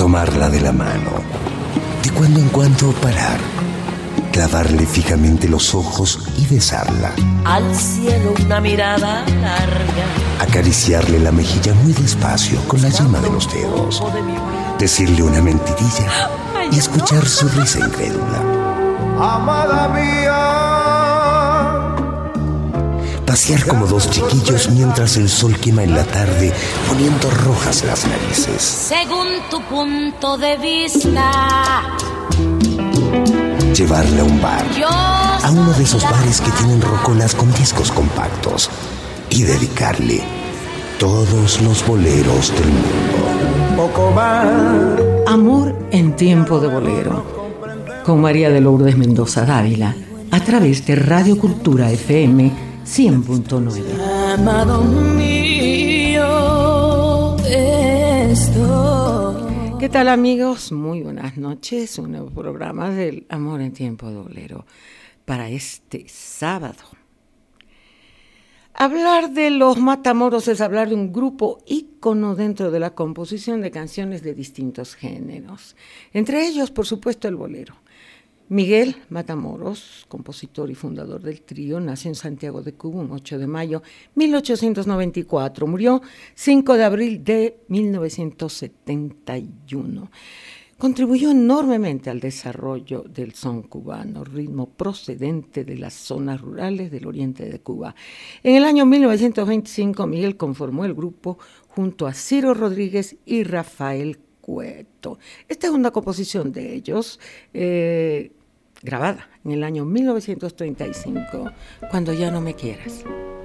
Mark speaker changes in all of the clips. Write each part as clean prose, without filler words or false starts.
Speaker 1: tomarla de la mano, de cuando en cuando parar, clavarle fijamente los ojos y besarla.
Speaker 2: Al cielo una mirada larga,
Speaker 1: acariciarle la mejilla muy despacio con la yema de los dedos, decirle una mentirilla y escuchar su risa incrédula.
Speaker 3: Amada mía.
Speaker 1: Pasear como dos chiquillos mientras el sol quema en la tarde, poniendo rojas las narices.
Speaker 2: Según tu punto de vista,
Speaker 1: llevarle a un bar, a uno de esos bares que tienen rocolas con discos compactos, y dedicarle todos los boleros del mundo.
Speaker 3: Poco más.
Speaker 4: Amor en tiempo de bolero, con María de Lourdes Mendoza Dávila, a través de Radio Cultura FM 100.9.
Speaker 2: Amado mío, esto.
Speaker 4: ¿Qué tal, amigos? Muy buenas noches. Un nuevo programa del Amor en tiempo de bolero para este sábado. Hablar de los Matamoros es hablar de un grupo ícono dentro de la composición de canciones de distintos géneros. Entre ellos, por supuesto, el bolero. Miguel Matamoros, compositor y fundador del trío, nació en Santiago de Cuba un 8 de mayo de 1894. Murió 5 de abril de 1971. Contribuyó enormemente al desarrollo del son cubano, ritmo procedente de las zonas rurales del oriente de Cuba. En el año 1925, Miguel conformó el grupo junto a Ciro Rodríguez y Rafael Cueto. Esta es una composición de ellos, grabada en el año 1935, Cuando ya no me quieras.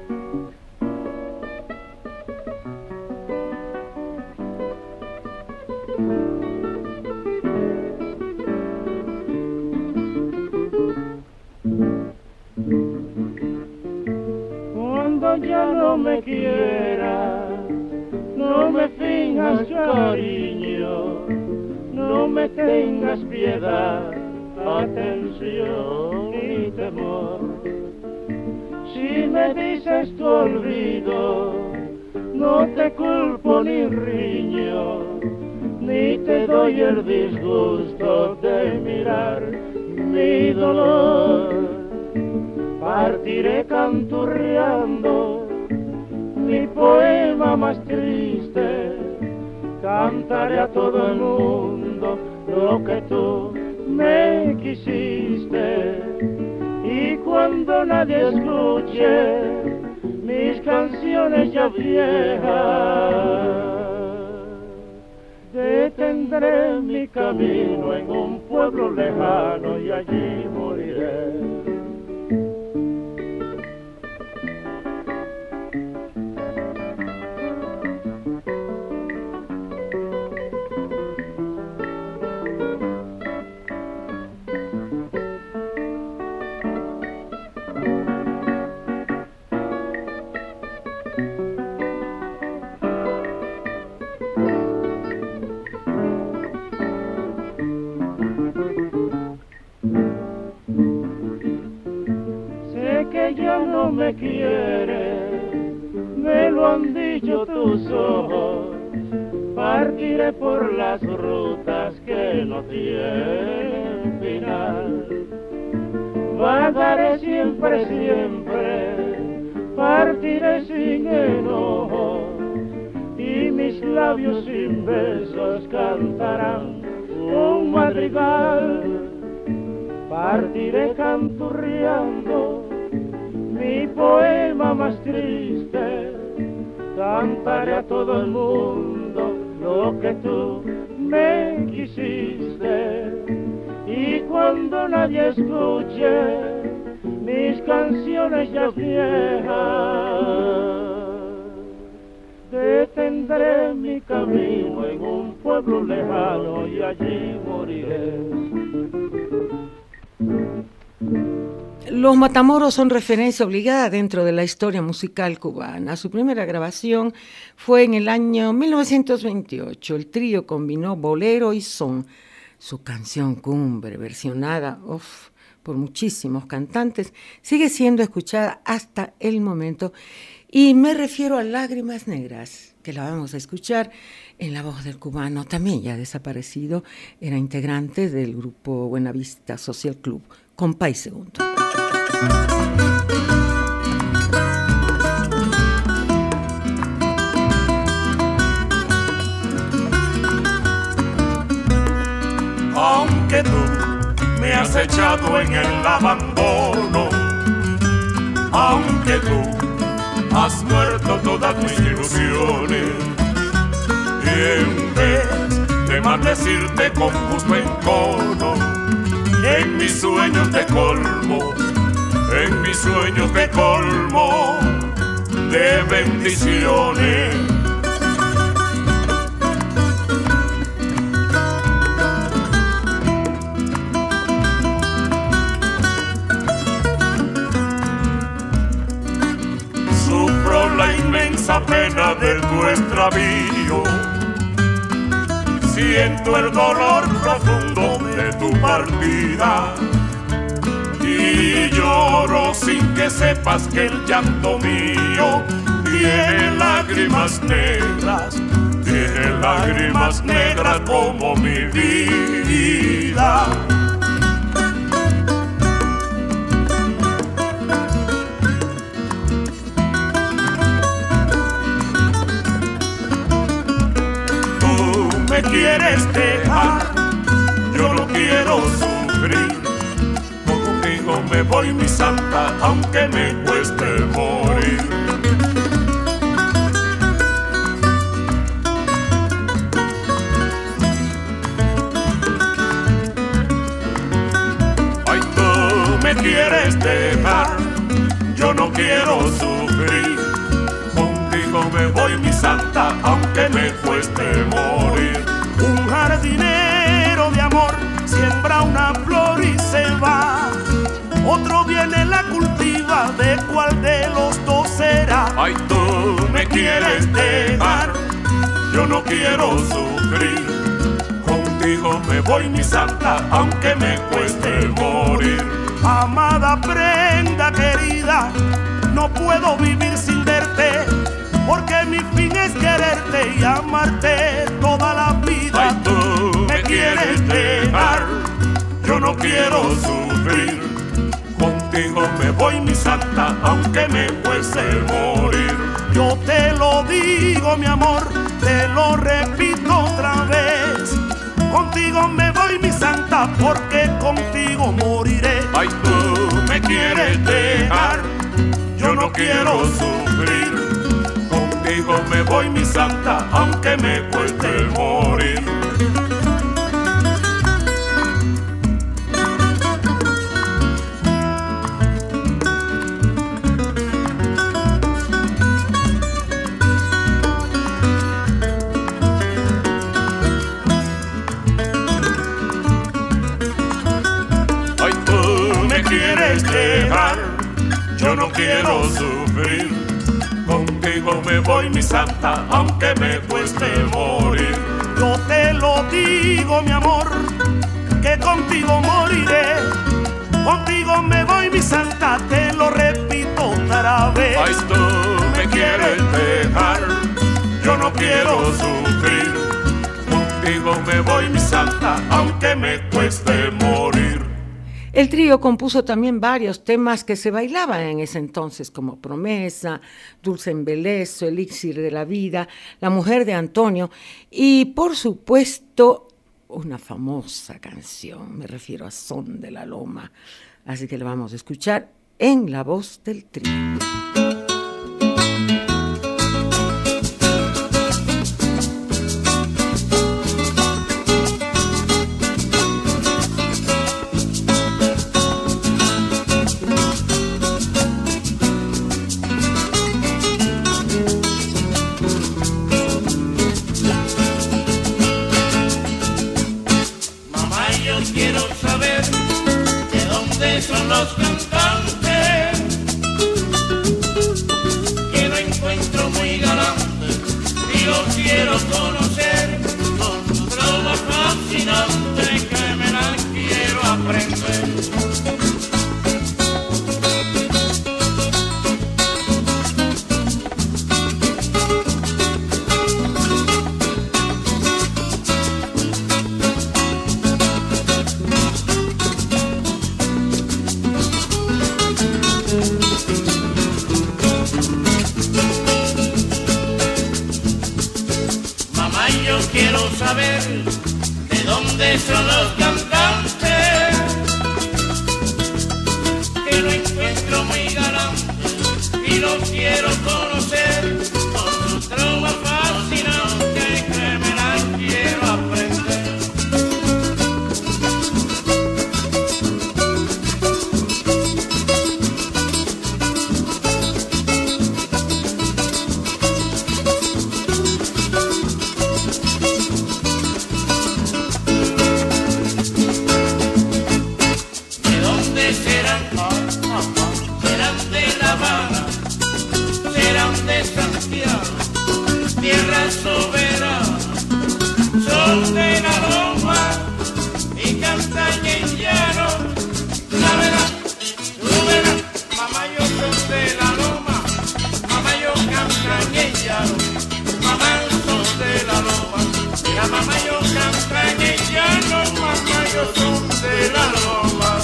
Speaker 5: Cuando ya no me quieras, no me finjas cariño, no me tengas piedad, atención y temor. Si me dices tu olvido, no te culpo ni riño, ni te doy el disgusto de mirar mi dolor. Partiré canturreando mi poema más triste, cantaré a todo el mundo lo que tú me quisiste, y cuando nadie escuche mis canciones ya viejas, detendré mi camino en un pueblo lejano y allí moriré. No me quieres, me lo han dicho tus ojos, partiré por las rutas que no tienen final, vagaré siempre, siempre, partiré sin enojo, y mis labios sin besos cantarán un madrigal, partiré canturreando mi poema más triste, cantaré a todo el mundo lo que tú me quisiste, y cuando nadie escuche mis canciones ya viejas, detendré mi camino en un pueblo lejano y allí moriré.
Speaker 4: Los Matamoros son referencia obligada dentro de la historia musical cubana. Su primera grabación fue en el año 1928. El trío combinó bolero y son. Su canción cumbre, versionada por muchísimos cantantes, sigue siendo escuchada hasta el momento Y me refiero a Lágrimas Negras, que la vamos a escuchar en la voz del cubano, también ya desaparecido, era integrante del grupo Buenavista Social Club, Compay Segundo.
Speaker 6: Aunque tú me has echado en el abandono, aunque tú has muerto todas mis ilusiones, y en vez de maldecirte con justo encono, en mis sueños te colmo, en mis sueños te colmo de bendiciones. Sufro la inmensa pena de tu extravío, siento el dolor profundo de tu partida y lloro sin que sepas que el llanto mío tiene lágrimas negras como mi vida. Me quieres dejar, yo no quiero sufrir. Contigo me voy, mi santa, aunque me cueste morir. Ay, tú me quieres dejar, yo no quiero sufrir. Contigo me voy, mi santa, aunque me cueste morir. Un jardinero de amor siembra una flor y se va, otro viene la cultiva, ¿de cuál de los dos será? Ay, tú me quieres dejar, yo no quiero sufrir. Contigo me voy, mi santa, aunque me cueste morir. Amada prenda querida, no puedo vivir sin verte, porque mi fin es quererte y amarte toda la vida. Ay, tú me quieres dejar, yo no quiero sufrir. Contigo me voy, mi santa, aunque me cueste morir. Yo te lo digo, mi amor, te lo repito otra vez. Contigo me voy, mi santa, porque contigo moriré. Ay, tú me quieres dejar, yo no quiero sufrir. Contigo me voy, mi santa, aunque me cueste morir. Ay, tú me quieres dejar, yo no quiero sufrir. Contigo me voy, mi santa, aunque me cueste morir. Yo te lo digo, mi amor, que contigo moriré. Contigo me voy, mi santa, te lo repito otra vez. Ay, tú me quieres dejar, yo no quiero sufrir. Contigo me voy, mi santa, aunque me cueste morir.
Speaker 4: El trío compuso también varios temas que se bailaban en ese entonces, como Promesa, Dulce Embelezo, Elixir de la Vida, La Mujer de Antonio y, por supuesto, una famosa canción, me refiero a Son de la Loma. Así que la vamos a escuchar en la voz del trío.
Speaker 7: Son los cantantes que no encuentro muy galantes y los quiero conocer con su broma fascinante que me la quiero aprender. Ay, yo quiero saber de dónde son los cantantes, que lo encuentro muy galante y los quiero conocer con su trova fascinante, que me la quiero aprender. Tierra soberana, son de la loma y cantan en llano. La verdad, tú verás, mamá, yo soy de la loma, mamá, yo cantan en llano, mamá, son de la loma, mira, mamá, yo cantan en llano, mamá, yo son de la loma.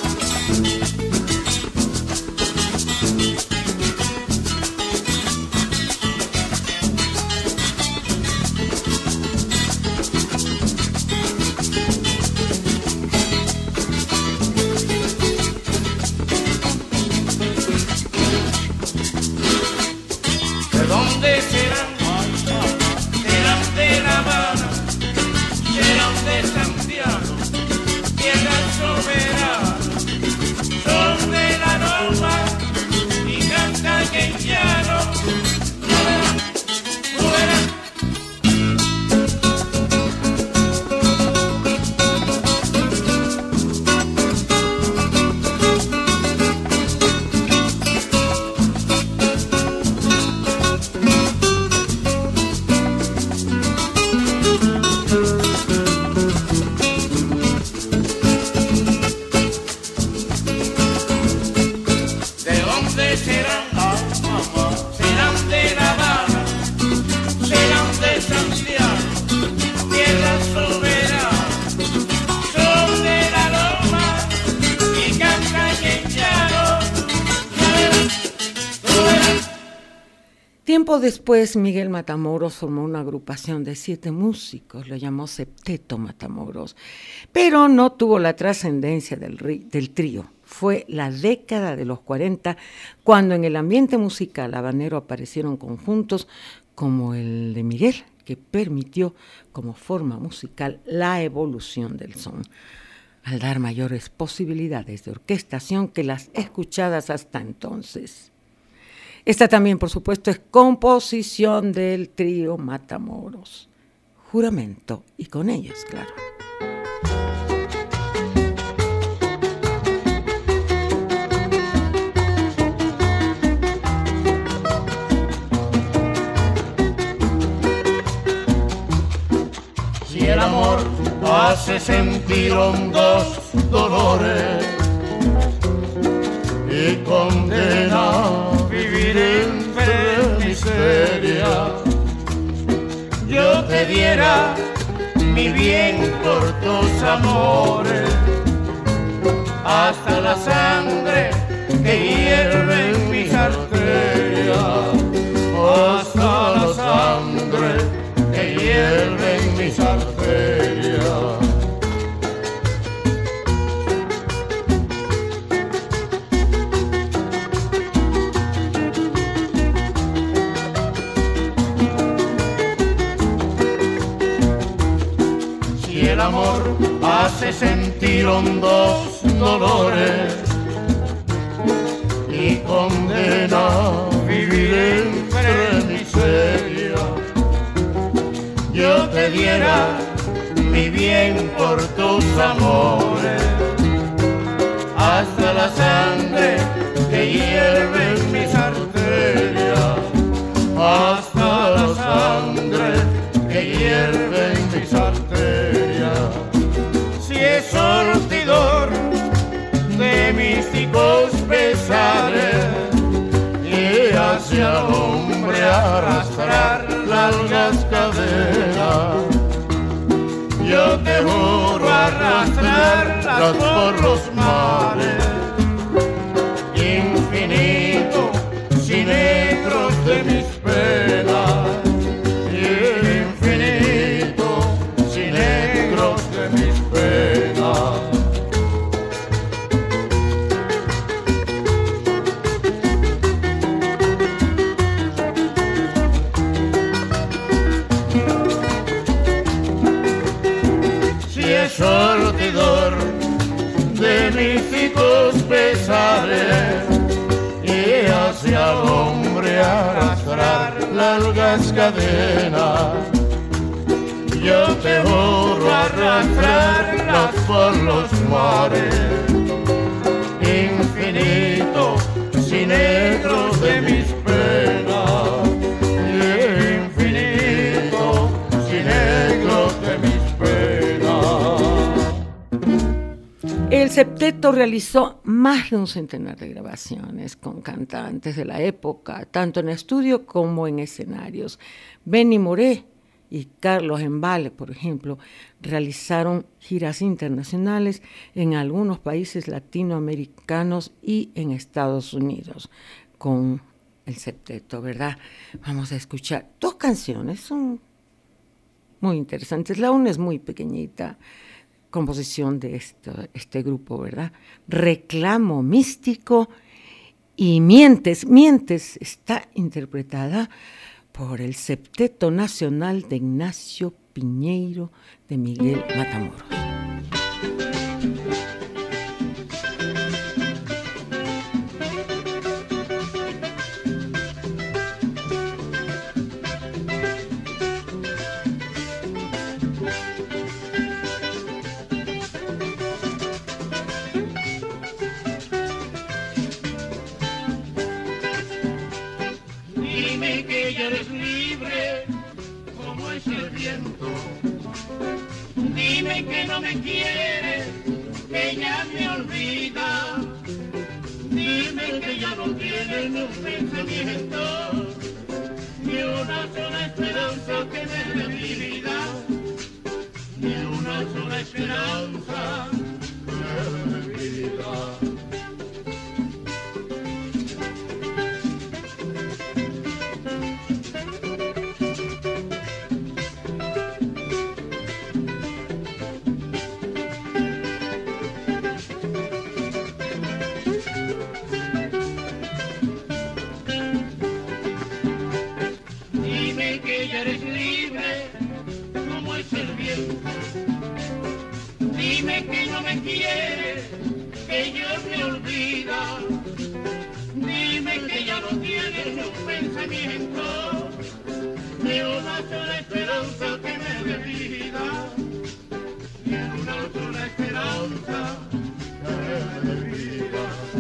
Speaker 4: Tiempo después, Miguel Matamoros formó una agrupación de 7 músicos, lo llamó Septeto Matamoros, pero no tuvo la trascendencia del trío. Fue la década de los 40 cuando en el ambiente musical habanero aparecieron conjuntos como el de Miguel, que permitió como forma musical la evolución del son, al dar mayores posibilidades de orquestación que las escuchadas hasta entonces. Esta también, por supuesto, es composición del trío Matamoros. Juramento, y con ellos, claro.
Speaker 7: Si el amor hace sentir hondos dolores y condena vivir entre miseria, yo te diera mi bien por tus amores, hasta la sangre que hierve en mis arterias, hasta la sangre que hierve en mis arterias. El amor hace sentir hondos dolores y condena vivir entre miseria, yo te diera mi bien por tus amores, hasta la sangre que hierve en mis arterias, hasta la sangre que hierve en mis arterias. Si es sortidor de místicos pesares y hacia al hombre arrastrar largas cadenas, yo te juro arrastrarlas por los mares, infinito sinetros de mis penas, infinito
Speaker 5: las cadenas, yo te juro arrastrarlas por los mares, infinito y negro de mis penas, infinito y negro de mis penas.
Speaker 4: El septeto realizó más de un centenar de grabaciones con cantantes de la época, tanto en estudio como en escenarios. Benny Moré y Carlos Embale, por ejemplo, realizaron giras internacionales en algunos países latinoamericanos y en Estados Unidos con el septeto, ¿verdad? Vamos a escuchar dos canciones, son muy interesantes. La una es muy pequeñita, composición de este grupo, ¿verdad? Reclamo místico y Mientes. Mientes está interpretada por el Septeto Nacional de Ignacio Piñeiro de Miguel Matamoros.
Speaker 7: Dime que no me quieres, que ya me olvida. Dime que ya no tienes ni un pensamiento, ni una sola esperanza que me dé mi vida, ni una sola esperanza que me dé mi vida. Dime que no me quieres, que yo me olvida. Dime que ya no tienes ni un pensamiento, ni una sola esperanza que me dé vida, ni una sola esperanza que me dé vida.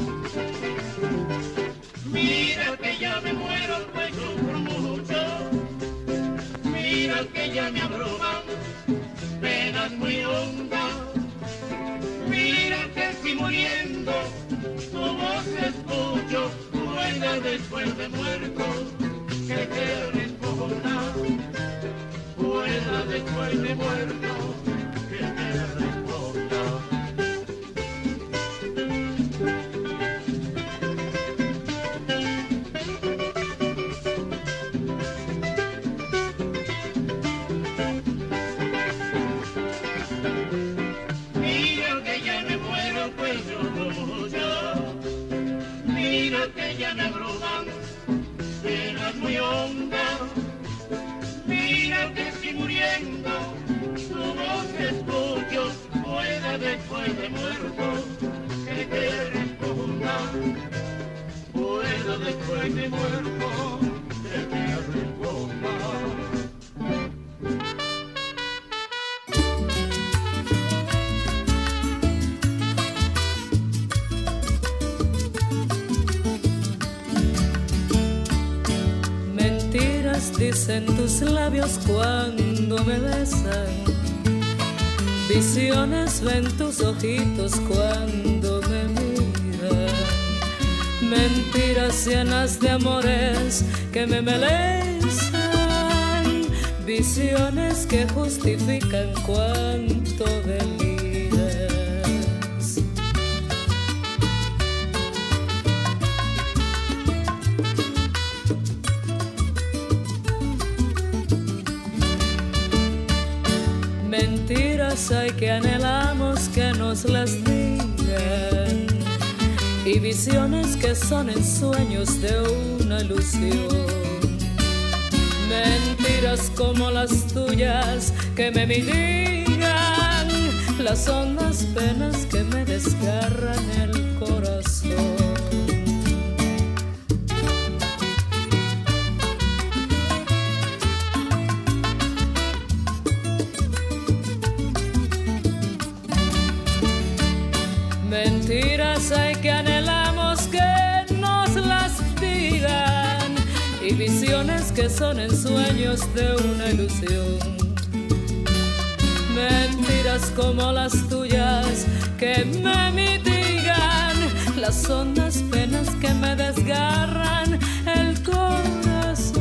Speaker 7: Mira que ya me muero, pues sufro mucho. Mira que ya me abruman penas muy hondas. Mira que estoy muriendo, tu voz escucho, rueda después de muerto, que te responda. Rueda después de muerto, que te responda. Que ya me abruman penas muy hondas. Mira que estoy muriendo, tu voz escucho, pueda después de muerto, que te responda. Pueda después de muerto, que te responda.
Speaker 8: Dicen tus labios cuando me besan, visiones ven tus ojitos cuando me miran, mentiras llenas de amores que me embelezan, visiones que justifican cuánto deliras. Mentiras hay que anhelamos que nos las digan, y visiones que son ensueños de una ilusión. Mentiras como las tuyas que me mitigan las hondas penas que me desgarran el corazón. cosas hay que anhelamos que nos las digan y visiones que son ensueños de una ilusión. Mentiras como las tuyas que me mitigan las hondas penas que me desgarran el corazón.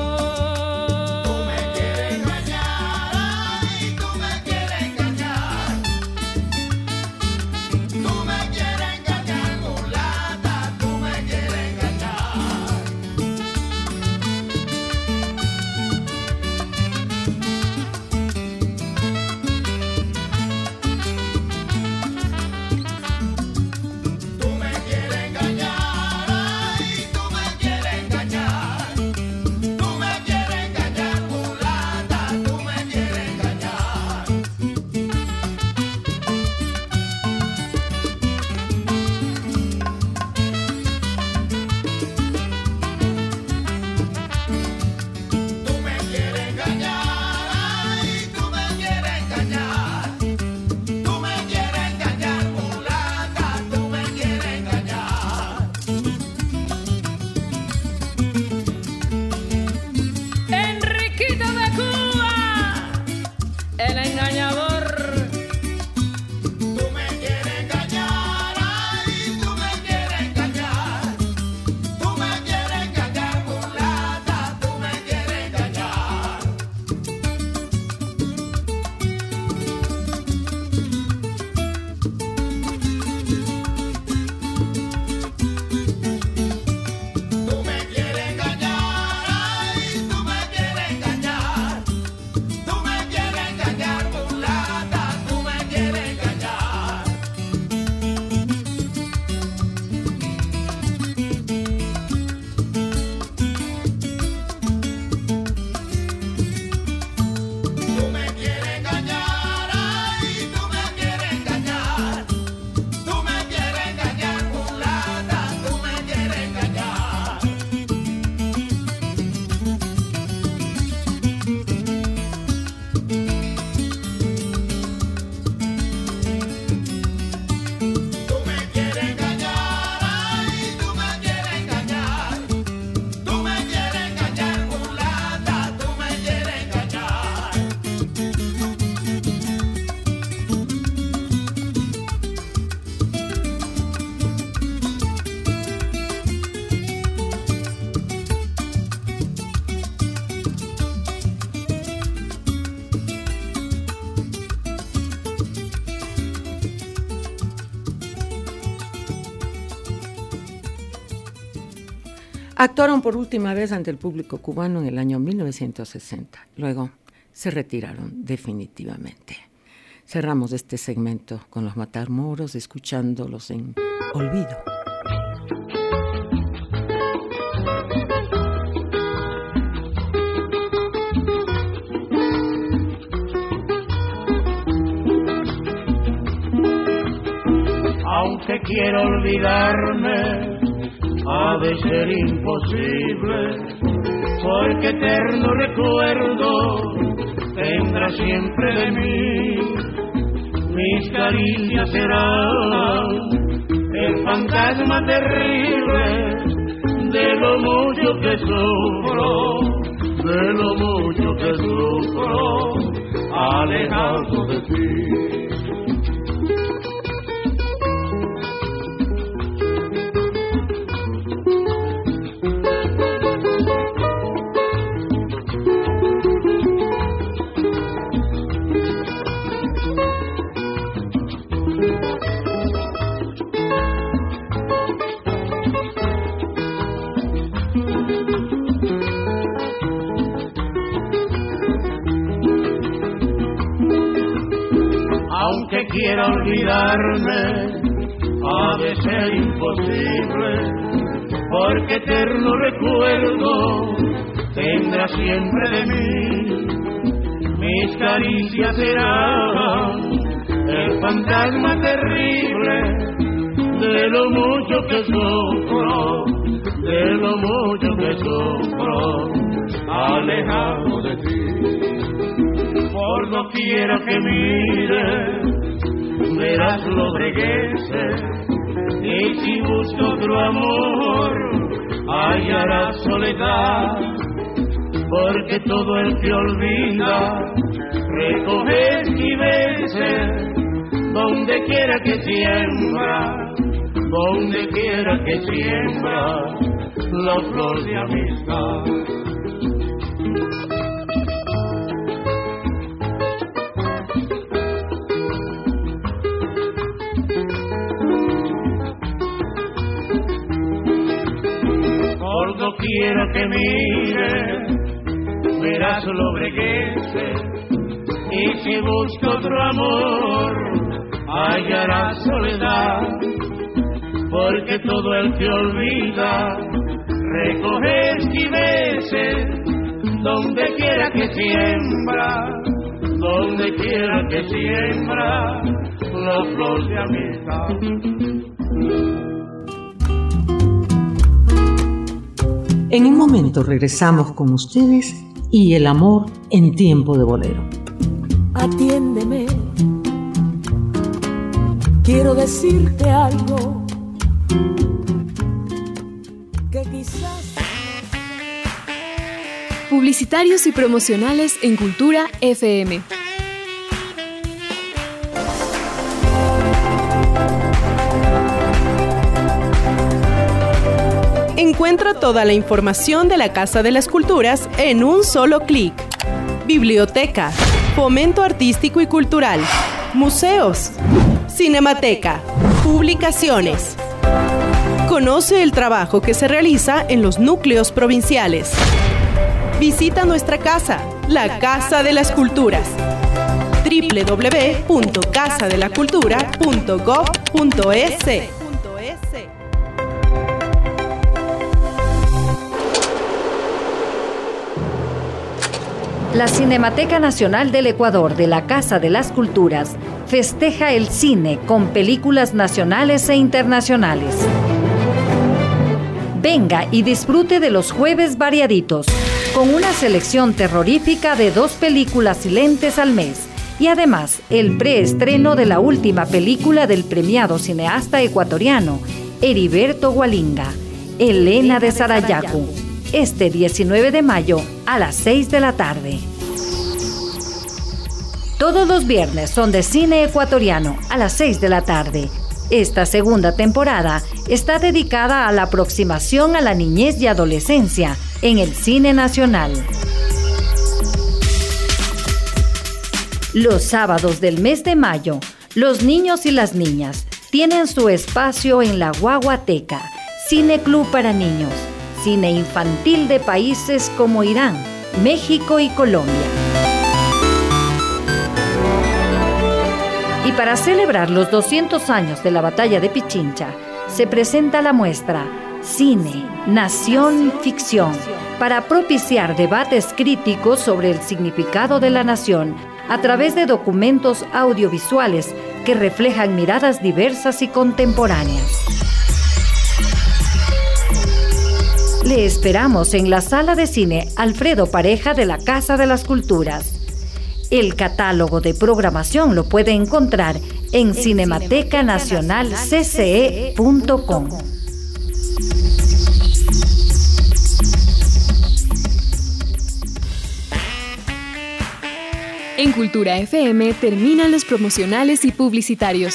Speaker 4: Actuaron por última vez ante el público cubano en el año 1960. Luego se retiraron definitivamente. Cerramos este segmento con los Matamoros, escuchándolos en Olvido.
Speaker 5: Aunque quiero olvidarme, ha de ser imposible, porque eterno recuerdo tendrá siempre de mí. Mis caricias serán el fantasma terrible de lo mucho que sufro, de lo mucho que sufro, alejado de ti. Aunque quiera olvidarme, ha de ser imposible, porque eterno recuerdo tendrá siempre de mí. Mis caricias serán el fantasma terrible de lo mucho que sufro, de lo mucho que sufro, alejado de ti. Por no quiero que mires, verás lobregueces
Speaker 7: Y si busca otro amor, hallará soledad, porque todo el que olvida recoge esquiveces donde quiera que siembra, donde quiera que siembra la flor de amistad. Por doquiera que mire, verás lobregueces, y si busca otro amor, hallará soledad, porque todo el que olvida recoge esquiveces donde quiera que siembra, donde quiera que siembra la flor de amistad.
Speaker 4: En un momento regresamos con ustedes y el amor en tiempo de bolero.
Speaker 9: Atiéndeme, quiero decirte algo que quizás...
Speaker 10: Publicitarios y promocionales en Cultura FM.
Speaker 11: Encuentra toda la información de la Casa de las Culturas en un solo clic. Biblioteca, fomento artístico y cultural, museos, cinemateca, publicaciones. Conoce el trabajo que se realiza en los núcleos provinciales. Visita nuestra casa, la Casa de las Culturas. www.casadelacultura.gov.es.
Speaker 12: La Cinemateca Nacional del Ecuador de la Casa de las Culturas festeja el cine con películas nacionales e internacionales. Venga y disfrute de los jueves variaditos, con una selección terrorífica de 2 películas silentes al mes, y además el preestreno de la última película del premiado cineasta ecuatoriano, Heriberto Gualinga, Elena de Sarayaku, este 19 de mayo a las 6 de la tarde. Todos los viernes son de cine ecuatoriano a las 6 de la tarde. Esta segunda temporada está dedicada a la aproximación a la niñez y adolescencia en el cine nacional. Los sábados del mes de mayo, los niños y las niñas tienen su espacio en la Guaguateca, Cine Club para niños, cine infantil de países como Irán, México y Colombia. Y para celebrar los 200 años de la Batalla de Pichincha, se presenta la muestra Cine, Nación, Ficción, para propiciar debates críticos sobre el significado de la nación a través de documentos audiovisuales que reflejan miradas diversas y contemporáneas. Le esperamos en la Sala de Cine Alfredo Pareja de la Casa de las Culturas. El catálogo de programación lo puede encontrar en cinematecanacionalcce.com.
Speaker 10: En Cultura FM terminan los promocionales y publicitarios.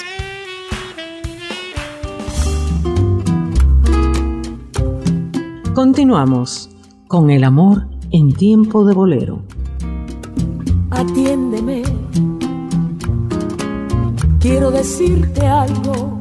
Speaker 4: Continuamos con el amor en tiempo de bolero.
Speaker 9: Atiéndeme, quiero decirte algo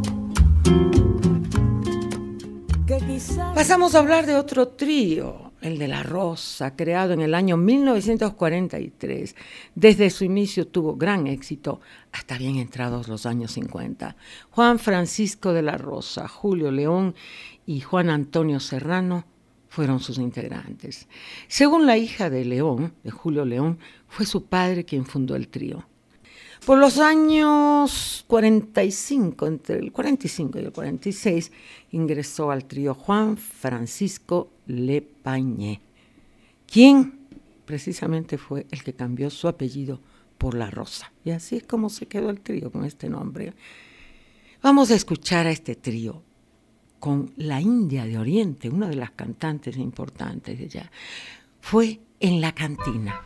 Speaker 9: que quizás...
Speaker 4: Pasamos a hablar de otro trío, el de La Rosa, creado en el año 1943. Desde su inicio tuvo gran éxito hasta bien entrados los años 50. Juan Francisco de la Rosa, Julio León y Juan Antonio Serrano fueron sus integrantes. Según la hija de León, de Julio León, fue su padre quien fundó el trío. Por los años 45, entre el 45 y el 46, ingresó al trío Juan Francisco Lepagné, quien precisamente fue el que cambió su apellido por La Rosa. Y así es como se quedó el trío con este nombre. Vamos a escuchar a este trío, con la India de Oriente, una de las cantantes importantes de allá, fue En la Cantina.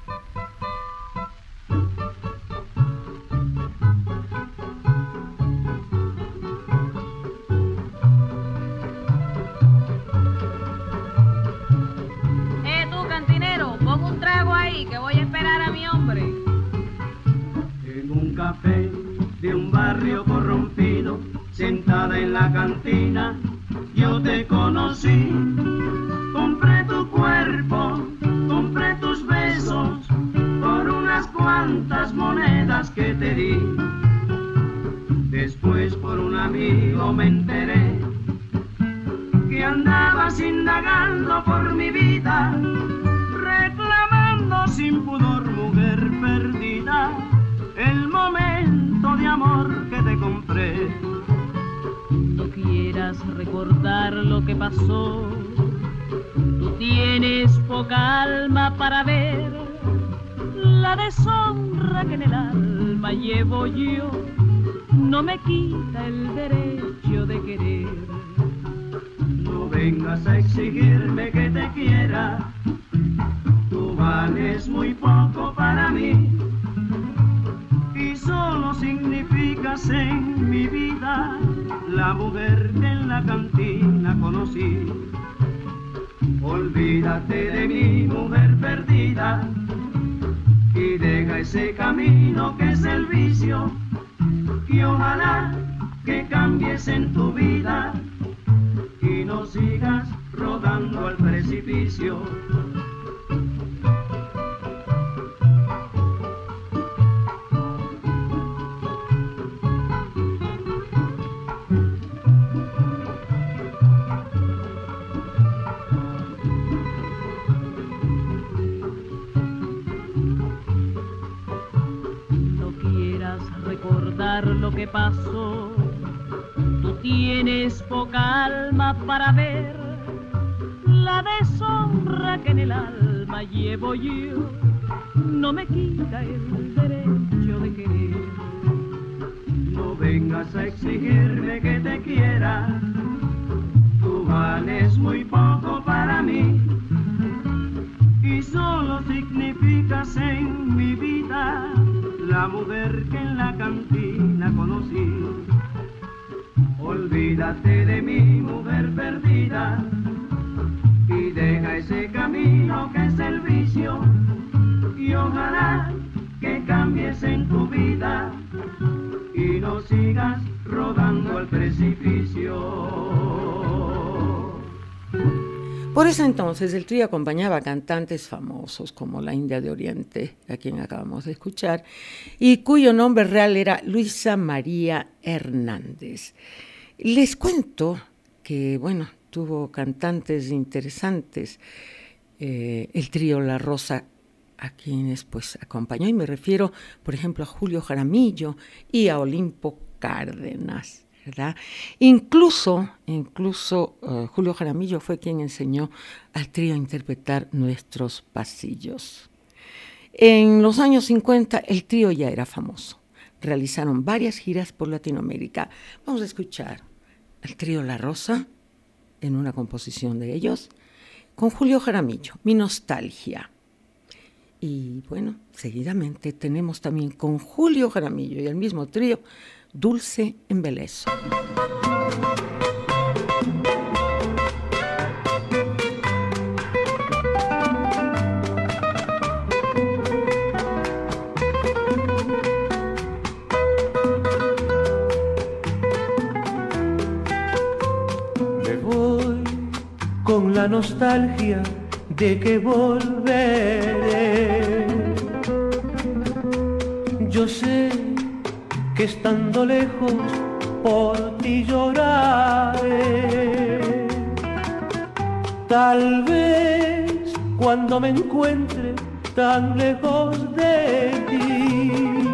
Speaker 13: Tú, cantinero, pon un trago ahí que voy a esperar a mi hombre.
Speaker 14: En un café de un barrio corrompido, sentada en la cantina, yo te conocí. Compré tu cuerpo, compré tus besos, por unas cuantas monedas que te di. Después por un amigo me enteré que andabas indagando por mi vida, reclamando sin pudor, mujer perdida, el momento de amor que te compré.
Speaker 13: No quieras recordar lo que pasó, tú tienes poca alma para ver la deshonra que en el alma llevo yo, no me quita el derecho de querer.
Speaker 14: No vengas a exigirme que te quiera, tú vales muy poco para mí y solo significas en mi vida la mujer que en la cantina conocí. Olvídate de mi mujer perdida y deja ese camino que es el vicio, y ojalá que cambies en tu vida y no sigas rodando al precipicio.
Speaker 13: Lo que pasó, tú tienes poca alma para ver la deshonra que en el alma llevo yo, no me quita el derecho de querer.
Speaker 14: No vengas a exigirme que te quiera, tú vales muy poco para mí y solo significas en mi vida la mujer que en la cantina conocí. Olvídate de mi mujer perdida y deja ese camino que es el vicio, y ojalá que cambies en tu vida y no sigas rodando al precipicio.
Speaker 4: Por ese entonces el trío acompañaba a cantantes famosos como la India de Oriente, a quien acabamos de escuchar, y cuyo nombre real era Luisa María Hernández. Les cuento que, bueno, tuvo cantantes interesantes, el trío La Rosa, a quienes pues acompañó, y me refiero, por ejemplo, a Julio Jaramillo y a Olimpo Cárdenas, ¿verdad? Incluso Julio Jaramillo fue quien enseñó al trío a interpretar Nuestros Pasillos. En los años 50 el trío ya era famoso. Realizaron varias giras por Latinoamérica. Vamos a escuchar al trío La Rosa en una composición de ellos con Julio Jaramillo, Mi Nostalgia. Y bueno, seguidamente tenemos también con Julio Jaramillo y el mismo trío Dulce Embelezo.
Speaker 3: Me voy con la nostalgia de que volveré. Yo sé que estando lejos por ti lloraré. Tal vez cuando me encuentre tan lejos de ti,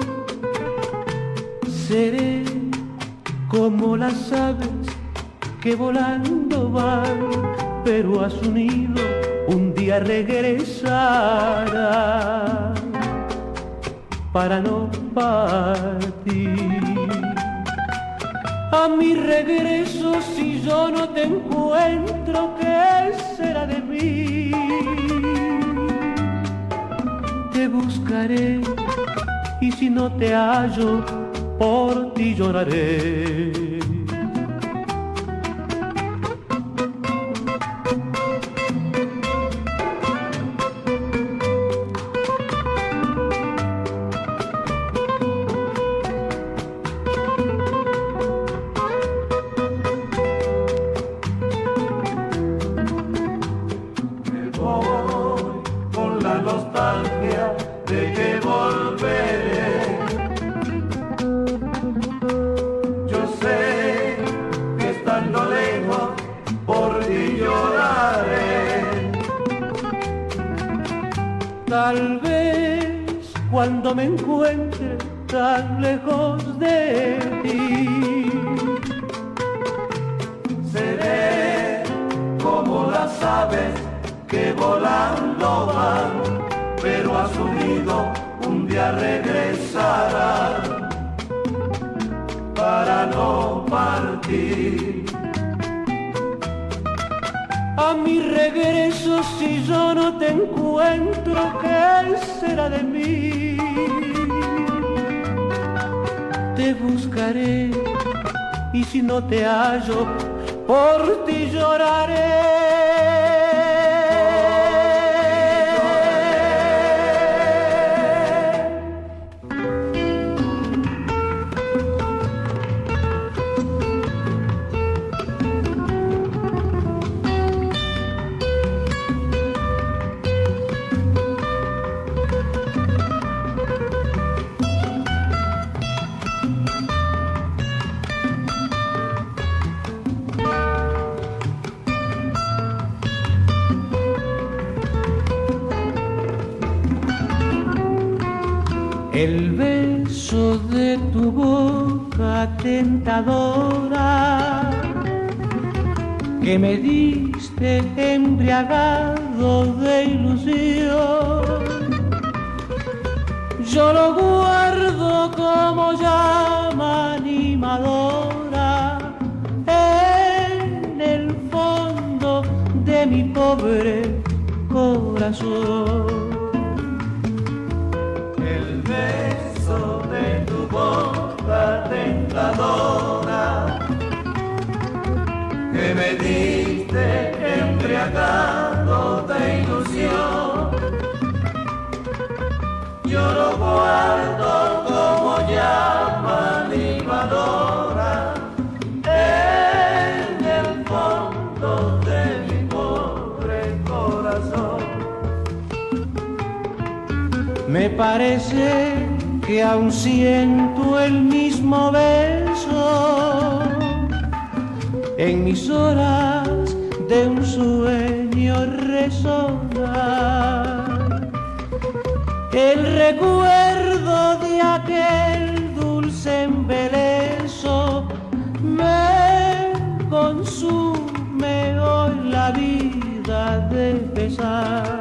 Speaker 3: seré como las aves que volando van, pero a su nido un día regresarán para no partir. A mi regreso, si yo no te encuentro, ¿qué será de mí? Te buscaré y si no te hallo, por ti lloraré. Tal vez cuando me encuentre tan lejos de ti, seré como las aves que volando van, pero a su nido un día regresarán para no partir. A mi regreso, si yo no te encuentro, ¿qué será de mí? Te buscaré y si no te hallo, por ti lloraré. El beso de tu boca tentadora que me diste embriagado de ilusión, yo lo guardo como llama animadora en el fondo de mi pobre corazón. El beso de tu boca tentadora que me diste embriagado de ilusión, yo lo guardo como llama animadora en el fondo de mi pobre corazón. Me parece que aún siento el mismo beso en mis horas de un sueño resonar. El recuerdo de aquel dulce embeleso me consume hoy la vida de pesar.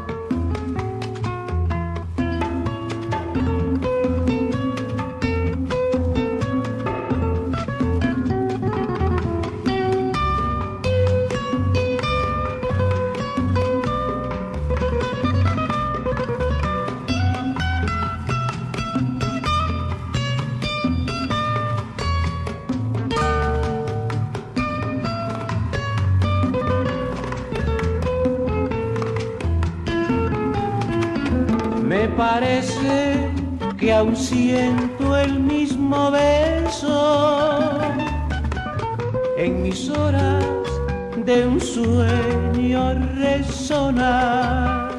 Speaker 3: Parece que aún siento el mismo beso en mis horas de un sueño resonar.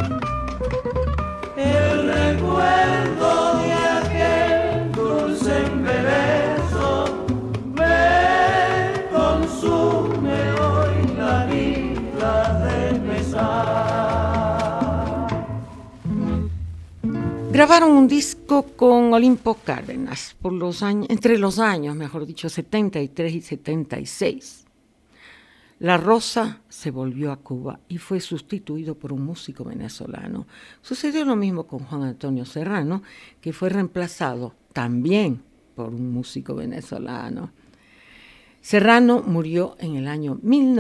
Speaker 3: El recuerdo de aquel dulce embeleso me consume hoy la vida de pesar.
Speaker 4: Grabaron un disco con Olimpo Cárdenas entre los años 73 y 76. La Rosa se volvió a Cuba y fue sustituido por un músico venezolano. Sucedió lo mismo con Juan Antonio Serrano, que fue reemplazado también por un músico venezolano. Serrano murió en el año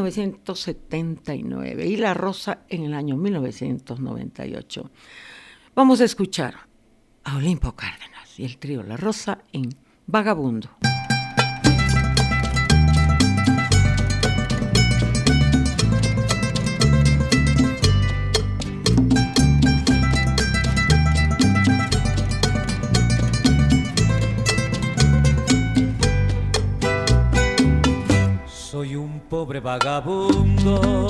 Speaker 4: 1979 y La Rosa en el año 1998. Vamos a escuchar a Olimpo Cárdenas y el trío La Rosa en Vagabundo.
Speaker 15: Soy un pobre vagabundo,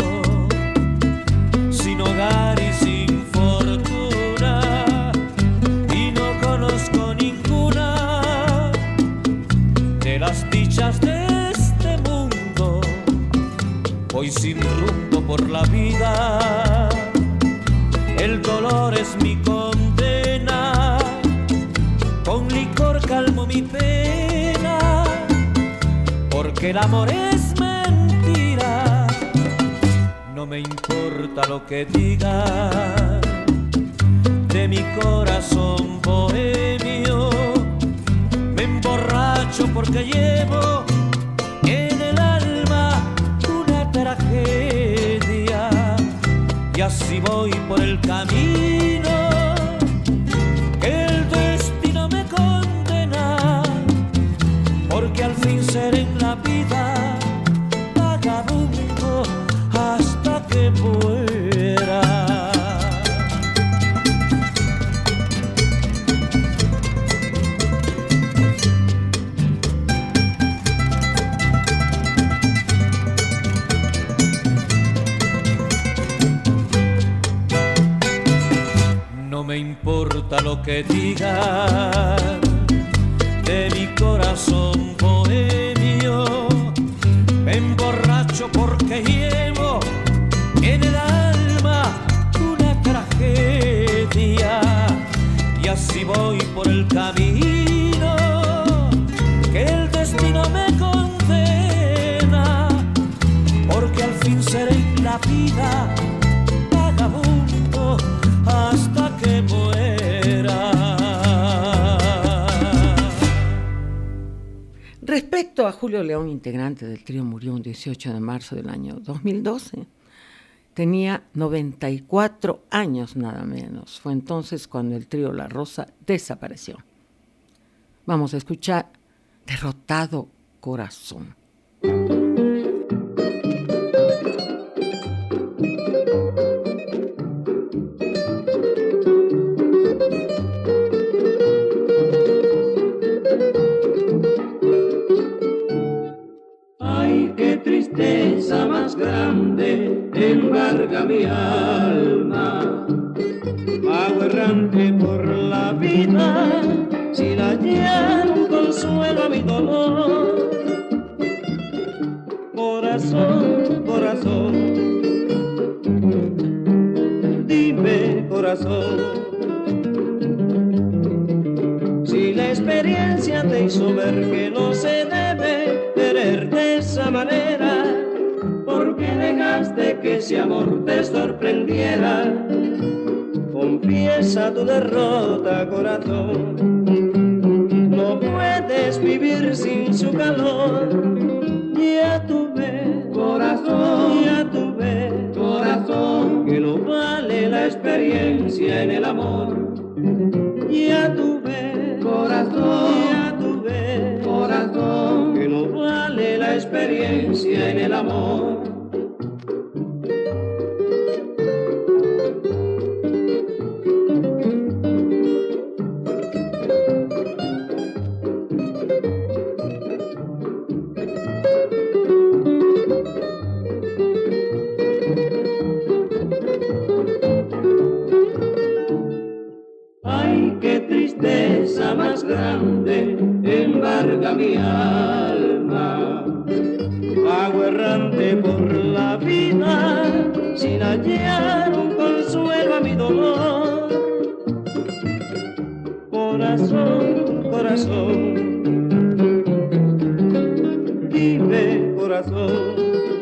Speaker 15: sin hogar y sin fortuna, y no conozco ninguna de las dichas de este mundo. Voy sin rumbo por la vida, el dolor es mi condena, con licor calmo mi pena, porque el amor es mentira. No me importa lo que digan de mi corazón bohemio, me emborracho porque llevo en el alma una tragedia, y así voy por el camino que el destino me condena, porque al fin seré en la vida vagabundo hasta que muera. No me importa lo que digan de mi corazón bohemio, me emborracho porque llevo en el alma una tragedia, y así voy por el camino que el destino me condena, porque al fin seré en la vida vagabundo hasta que muera.
Speaker 4: Respecto a Julio León, integrante del trío, murió un 18 de marzo del año 2012. Tenía 94 años nada menos. Fue entonces cuando el trío La Rosa desapareció. Vamos a escuchar Derrotado Corazón.
Speaker 14: Tristeza más grande embarga mi alma, vago errante por la vida, sin hallar un consuelo a mi dolor. Corazón, corazón, dime corazón, si la experiencia te hizo ver que no se debe querer de esa manera, ¿por qué dejaste que ese amor te sorprendiera? Confiesa tu derrota, corazón, no puedes vivir sin su calor. Ya tuve, corazón, ya tuve, corazón, que no vale la experiencia en el amor. Ya tuve, corazón, ya tuve, corazón, que no vale la experiencia en el amor. Tristeza más grande embarga mi alma, vago errante por la vida, sin hallar un consuelo a mi dolor. Corazón, corazón, dime corazón,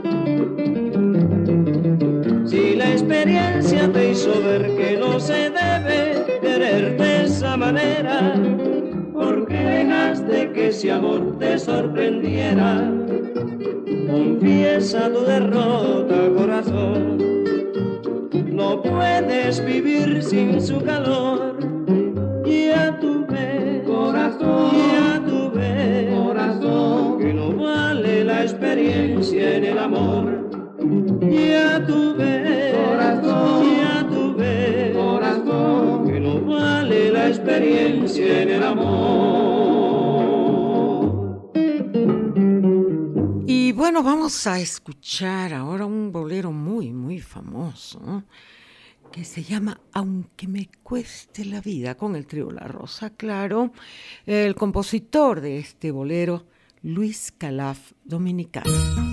Speaker 14: si la experiencia te hizo ver que no se debe querer de esa manera, ¿por qué dejaste de que ese amor te sorprendiera. Confiesa tu derrota, corazón. No puedes vivir sin su calor. Ya tú ves, corazón, ya tú ves, corazón, que no vale la experiencia en el amor. Ya tú ves, corazón, ya tú ves, corazón, que no vale la experiencia en el amor.
Speaker 4: Y bueno, vamos a escuchar ahora un bolero muy, muy famoso, ¿no?, que se llama Aunque me cueste la vida, con el trío La Rosa, claro. El compositor de este bolero, Luis Calaf, dominicano.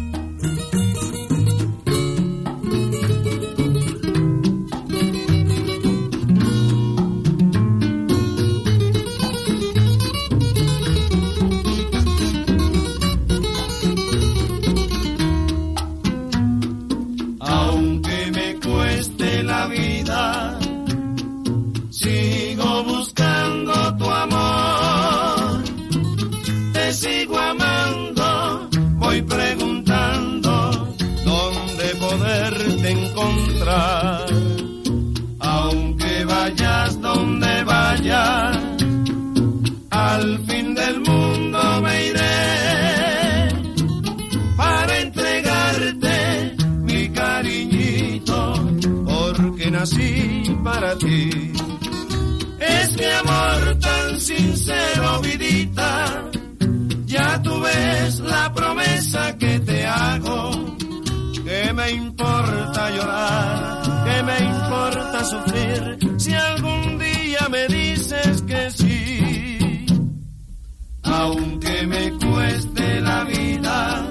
Speaker 7: Sigo buscando tu amor, te sigo amando, voy preguntando dónde poderte encontrar. Aunque vayas donde vayas, al fin del mundo me iré para entregarte mi cariñito, porque nací para ti. Es mi amor tan sincero, vidita, ya tú ves la promesa que te hago. ¿Qué me importa llorar? ¿Qué me importa sufrir? Si algún día me dices que sí. Aunque me cueste la vida,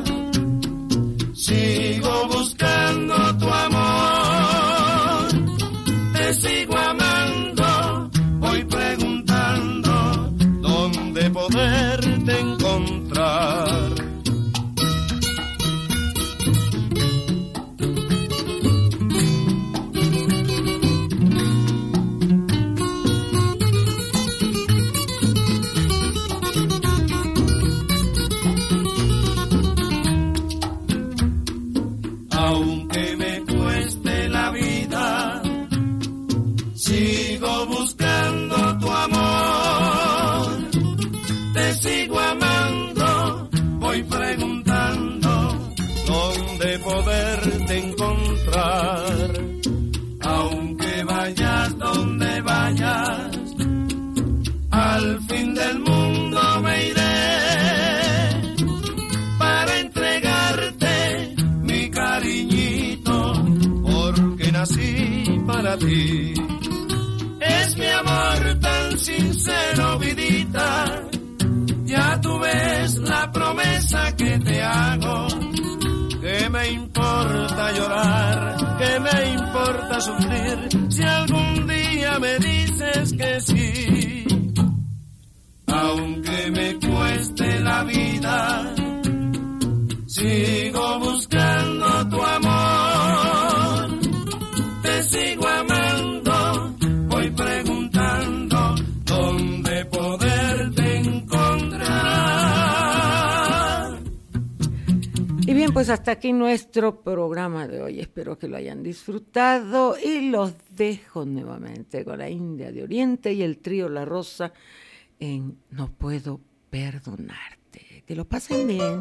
Speaker 7: sigo buscando tu amor, te sigo amando, voy preguntando dónde poderte encontrar. Aunque me cueste la vida, sigo buscando tu amor, te sigo amando, voy preguntando dónde poderte encontrar. Aunque vayas donde vayas, al fin del mundo me iré para entregarte mi cariñito, porque nací para ti. Es mi amor tan sincero, vidita, ya tú ves la promesa que te hago. ¿Qué me importa llorar? ¿Qué me importa sufrir? Si algún día me dices que sí. Aunque me cueste la vida, sigo buscando tu amor, te sigo amando, voy preguntando dónde poderte encontrar.
Speaker 4: Y bien, pues hasta aquí nuestro programa de hoy. Espero que lo hayan disfrutado y los dejo nuevamente con la India de Oriente y el trío La Rosa en No Puedo Perdonarte. Que lo pasen bien.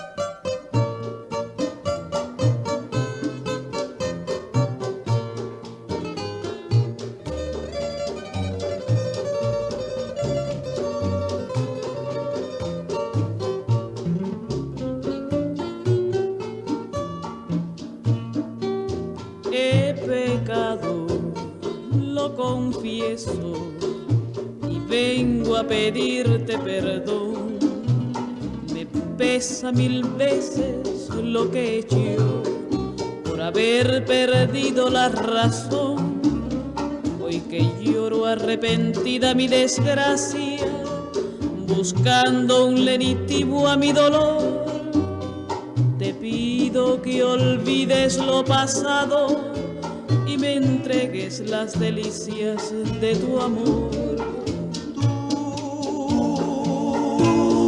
Speaker 8: He pecado, lo confieso, y vengo a pedirte perdón. Me pesa 1000 veces lo que he hecho por haber perdido la razón. Hoy que lloro arrepentida mi desgracia, buscando un lenitivo a mi dolor, te pido que olvides lo pasado y me entregues las delicias de tu amor.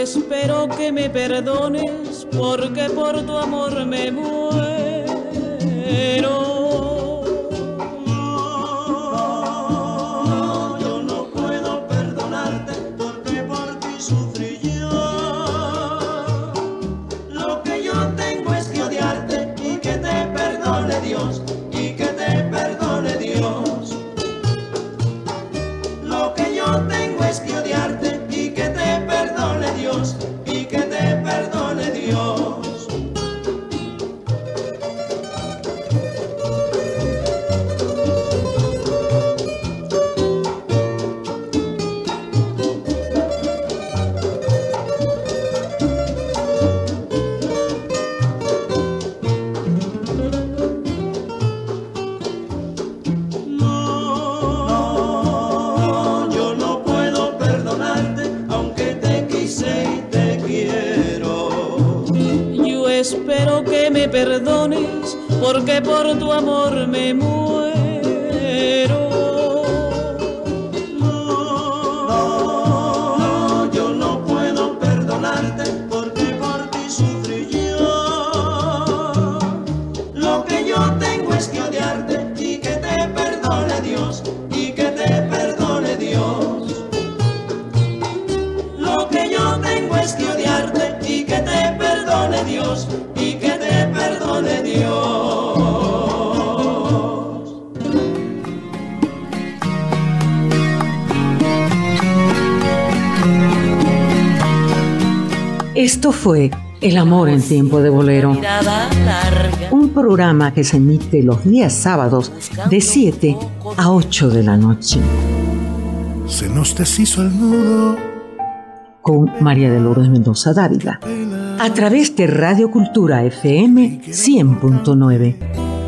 Speaker 8: espero que me perdones, porque por tu amor me muero.
Speaker 14: No, yo no puedo perdonarte, porque por ti sufrí yo. Lo que yo tengo es que odiarte y que te perdone Dios, y que te perdone Dios. Lo que yo tengo es que odiarte y que te perdone Dios, y que te perdone Dios.
Speaker 8: Espero que me perdones, porque por tu amor me muero.
Speaker 14: No, yo no puedo perdonarte, porque por ti sufrí yo. Lo que yo tengo es que odiarte y que te perdone Dios, y que te perdone Dios. Lo que yo tengo es que odiarte y que te perdone Dios, y que te perdone Dios.
Speaker 4: Esto fue El amor en tiempo de bolero, un programa que se emite los días sábados de 7 a 8 de la noche.
Speaker 16: Se nos deshizo el nudo.
Speaker 4: Con María de Lourdes Mendoza Dávila, a través de Radio Cultura FM 100.9.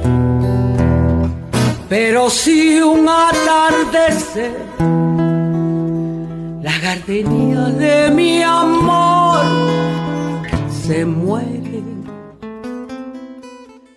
Speaker 9: Pero si un atardecer las gardenias de mi amor se mueren